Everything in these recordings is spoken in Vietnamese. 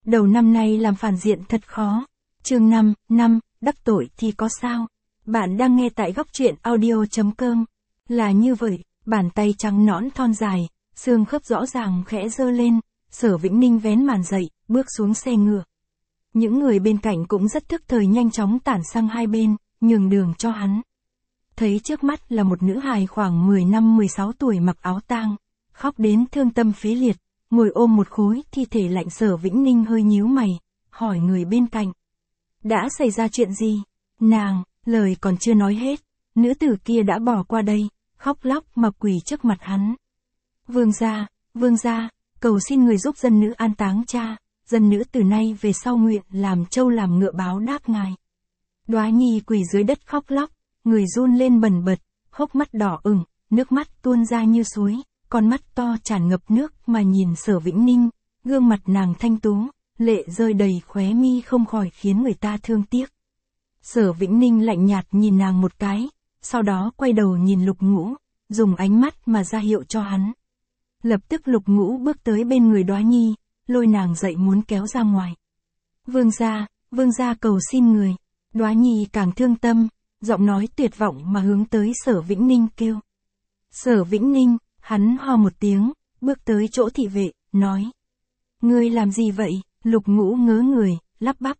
đầu năm nay làm phản diện thật khó. Chương 5, đắc tội thì có sao? Bạn đang nghe tại góc truyện audio.com. Là như vậy, bàn tay trắng nõn thon dài, xương khớp rõ ràng khẽ giơ lên, Sở Vĩnh Ninh vén màn dậy, bước xuống xe ngựa. Những người bên cạnh cũng rất thức thời nhanh chóng tản sang hai bên, nhường đường cho hắn. Thấy trước mắt là một nữ hài khoảng 15-16 tuổi mặc áo tang, khóc đến thương tâm phế liệt, ngồi ôm một khối thi thể lạnh. Sở Vĩnh Ninh hơi nhíu mày, hỏi người bên cạnh. Đã xảy ra chuyện gì? Nàng, lời còn chưa nói hết, nữ tử kia đã bỏ qua đây, khóc lóc mà quỳ trước mặt hắn. Vương gia, cầu xin người giúp dân nữ an táng cha, dân nữ từ nay về sau nguyện làm trâu làm ngựa báo đáp ngài. Đóa Nhi quỳ dưới đất khóc lóc, người run lên bần bật, hốc mắt đỏ ửng, nước mắt tuôn ra như suối, con mắt to tràn ngập nước mà nhìn Sở Vĩnh Ninh, gương mặt nàng thanh tú, lệ rơi đầy khóe mi không khỏi khiến người ta thương tiếc. Sở Vĩnh Ninh lạnh nhạt nhìn nàng một cái, sau đó quay đầu nhìn Lục Ngũ, dùng ánh mắt mà ra hiệu cho hắn. Lập tức Lục Ngũ bước tới bên người Đóa Nhi, lôi nàng dậy muốn kéo ra ngoài. Vương gia cầu xin người. Đóa Nhi càng thương tâm, giọng nói tuyệt vọng mà hướng tới Sở Vĩnh Ninh kêu. Sở Vĩnh Ninh, hắn ho một tiếng, bước tới chỗ thị vệ, nói. Ngươi làm gì vậy? Lục Ngũ ngớ người, lắp bắp.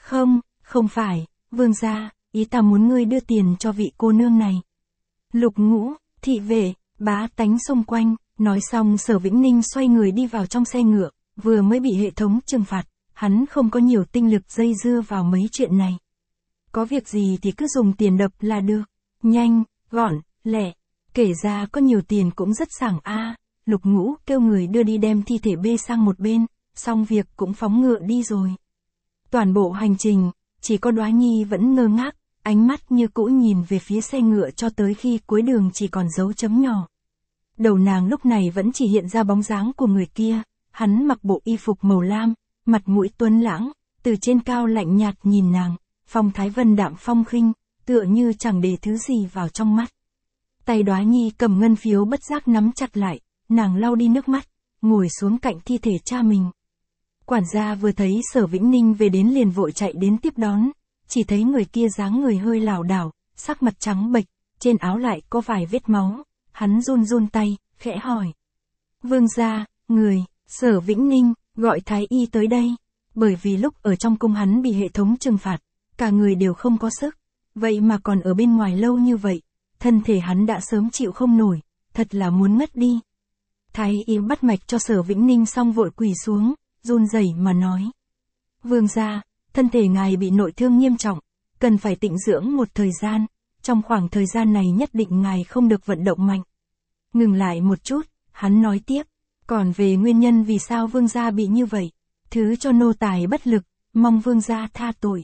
Không phải, vương gia, ý ta muốn ngươi đưa tiền cho vị cô nương này. Lục Ngũ, thị vệ, bá tánh xung quanh, nói xong Sở Vĩnh Ninh xoay người đi vào trong xe ngựa, vừa mới bị hệ thống trừng phạt, hắn không có nhiều tinh lực dây dưa vào mấy chuyện này. Có việc gì thì cứ dùng tiền đập là được, nhanh, gọn, lẹ, kể ra có nhiều tiền cũng rất sảng a. Lục Ngũ kêu người đưa đi đem thi thể bê sang một bên, xong việc cũng phóng ngựa đi rồi. Toàn bộ hành trình, chỉ có Đóa Nhi vẫn ngơ ngác, ánh mắt như cũ nhìn về phía xe ngựa cho tới khi cuối đường chỉ còn dấu chấm nhỏ. Đầu nàng lúc này vẫn chỉ hiện ra bóng dáng của người kia, hắn mặc bộ y phục màu lam, mặt mũi tuấn lãng, từ trên cao lạnh nhạt nhìn nàng, phong thái vân đạm phong khinh, tựa như chẳng để thứ gì vào trong mắt. Tay Đóa Nhi cầm ngân phiếu bất giác nắm chặt lại, nàng lau đi nước mắt, ngồi xuống cạnh thi thể cha mình. Quản gia vừa thấy Sở Vĩnh Ninh về đến liền vội chạy đến tiếp đón, chỉ thấy người kia dáng người hơi lảo đảo, sắc mặt trắng bệch, trên áo lại có vài vết máu, hắn run tay, khẽ hỏi. Vương gia, người, Sở Vĩnh Ninh, gọi thái y tới đây, bởi vì lúc ở trong cung hắn bị hệ thống trừng phạt, cả người đều không có sức, vậy mà còn ở bên ngoài lâu như vậy, thân thể hắn đã sớm chịu không nổi, thật là muốn ngất đi. Thái y bắt mạch cho Sở Vĩnh Ninh xong vội quỳ xuống, run rẩy mà nói. Vương gia, thân thể ngài bị nội thương nghiêm trọng, cần phải tĩnh dưỡng một thời gian, trong khoảng thời gian này nhất định ngài không được vận động mạnh. Ngừng lại một chút, hắn nói tiếp, còn về nguyên nhân vì sao vương gia bị như vậy, thứ cho nô tài bất lực, mong vương gia tha tội.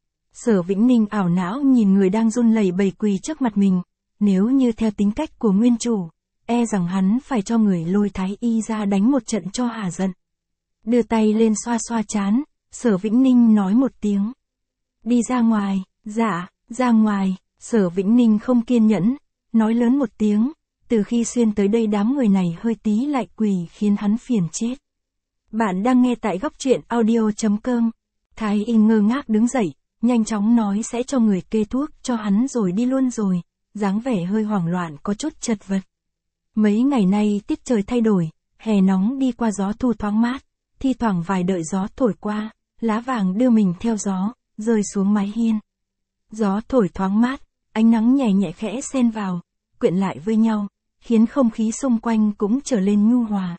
Sở Vĩnh Ninh ảo não nhìn người đang run lẩy bẩy quỳ trước mặt mình, nếu như theo tính cách của nguyên chủ, e rằng hắn phải cho người lôi thái y ra đánh một trận cho hả giận. Đưa tay lên xoa xoa trán, Sở Vĩnh Ninh nói một tiếng. Đi ra ngoài, dạ, ra ngoài. Sở Vĩnh Ninh không kiên nhẫn, nói lớn một tiếng, từ khi xuyên tới đây đám người này hơi tí lại quỳ khiến hắn phiền chết. Bạn đang nghe tại góc truyện audio.com. Thái y ngơ ngác đứng dậy, nhanh chóng nói sẽ cho người kê thuốc cho hắn rồi đi luôn rồi, dáng vẻ hơi hoảng loạn có chút chật vật. Mấy ngày nay tiết trời thay đổi, hè nóng đi qua gió thu thoáng mát, thi thoảng vài đợi gió thổi qua, lá vàng đưa mình theo gió, rơi xuống mái hiên. Gió thổi thoáng mát, ánh nắng nhẹ nhẹ khẽ xen vào, quyện lại với nhau, khiến không khí xung quanh cũng trở lên nhu hòa.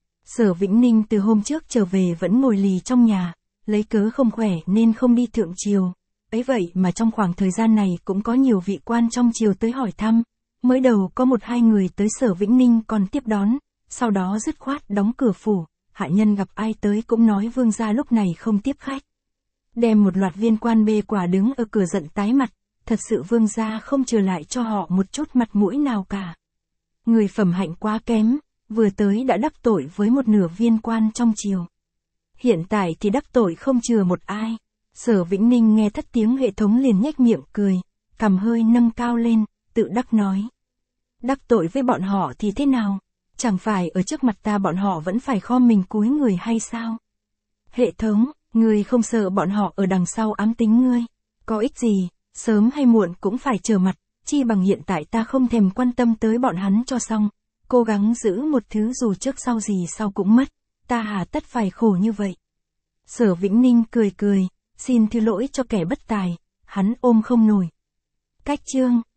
Sở Vĩnh Ninh từ hôm trước trở về vẫn ngồi lì trong nhà, lấy cớ không khỏe nên không đi thượng triều. Ấy vậy mà trong khoảng thời gian này cũng có nhiều vị quan trong triều tới hỏi thăm, mới đầu có 1-2 người tới Sở Vĩnh Ninh còn tiếp đón, sau đó dứt khoát đóng cửa phủ, hạ nhân gặp ai tới cũng nói vương gia lúc này không tiếp khách. Đem một loạt viên quan bê quả đứng ở cửa giận tái mặt, thật sự vương gia không trừ lại cho họ một chút mặt mũi nào cả. Người phẩm hạnh quá kém, vừa tới đã đắc tội với một nửa viên quan trong triều. Hiện tại thì đắc tội không chừa một ai. Sở Vĩnh Ninh nghe thất tiếng hệ thống liền nhếch miệng cười, cằm hơi nâng cao lên, tự đắc nói. Đắc tội với bọn họ thì thế nào? Chẳng phải ở trước mặt ta bọn họ vẫn phải khom mình cúi người hay sao? Hệ thống, Ngươi không sợ bọn họ ở đằng sau ám tính ngươi. Có ích gì, sớm hay muộn cũng phải trở mặt, chi bằng hiện tại ta không thèm quan tâm tới bọn hắn cho xong. Cố gắng giữ một thứ dù trước sau gì sau cũng mất, ta hà tất phải khổ như vậy. Sở Vĩnh Ninh cười cười, xin thứ lỗi cho kẻ bất tài, hắn ôm không nổi. Cách chương